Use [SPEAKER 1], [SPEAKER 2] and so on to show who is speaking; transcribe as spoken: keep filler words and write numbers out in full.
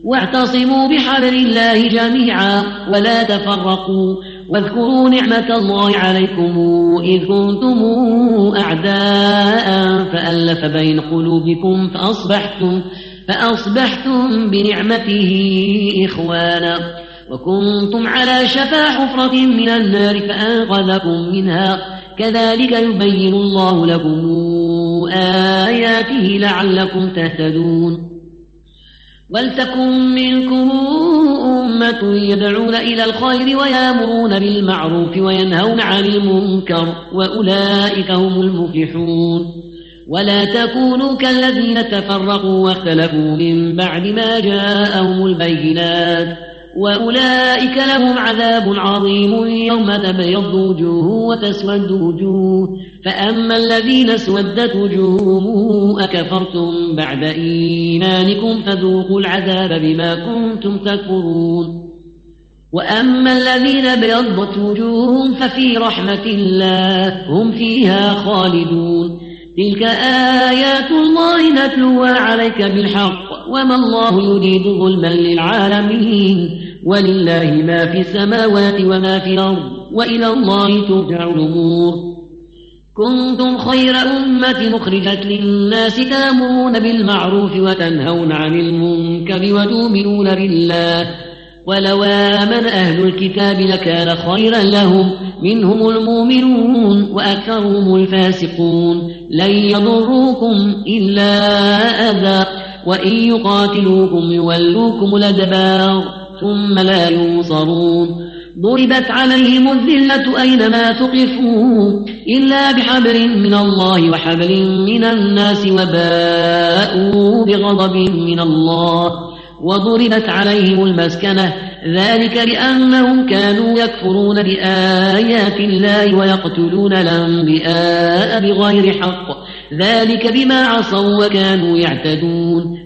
[SPEAKER 1] واعتصموا بحبل الله جميعا ولا تفرقوا واذكروا نعمة الله عليكم إذ كنتم أعداء فألف بين قلوبكم فأصبحتم, فأصبحتم بنعمته إخوانا وكنتم على شفا حفرة من النار فأنقذكم منها كذلك يبين الله لكم آياته لعلكم تهتدون ولتكن منكم أمة يدعون إلى الخير ويأمرون بالمعروف وينهون عن المنكر وأولئك هم المفلحون ولا تكونوا كالذين تفرقوا واختلفوا من بعد ما جاءهم البينات وأولئك لهم عذاب عظيم يوم تبيض وجوه وتسود وجوه فأما الذين اسودت وجوههم أكفرتم بعد إيمانكم فذوقوا العذاب بما كنتم تكفرون وأما الذين ابيضت وجوههم ففي رحمة الله هم فيها خالدون تلك آيات الله نتلوها عليك بالحق وما الله يريد ظلما للعالمين ولله ما في السماوات وما في الأرض وإلى الله ترجع الأمور كنتم خير أمة مخرجت للناس تأمرون بالمعروف وتنهون عن المنكر وتؤمنون بالله ولو آمن أهل الكتاب لكان خيرا لهم منهم المؤمنون وأكثرهم الفاسقون لن يضروكم إلا أذى وإن يقاتلوكم يولوكم الأدبار ثم لا ينصرون ضربت عليهم الذلة أينما ثقفوا إلا بحبل من الله وحبل من الناس وباءوا بغضب من الله وضربت عليهم المسكنة ذلك لأنهم كانوا يكفرون بآيات الله ويقتلون الأنبياء بغير حق ذلك بما عصوا وكانوا يعتدون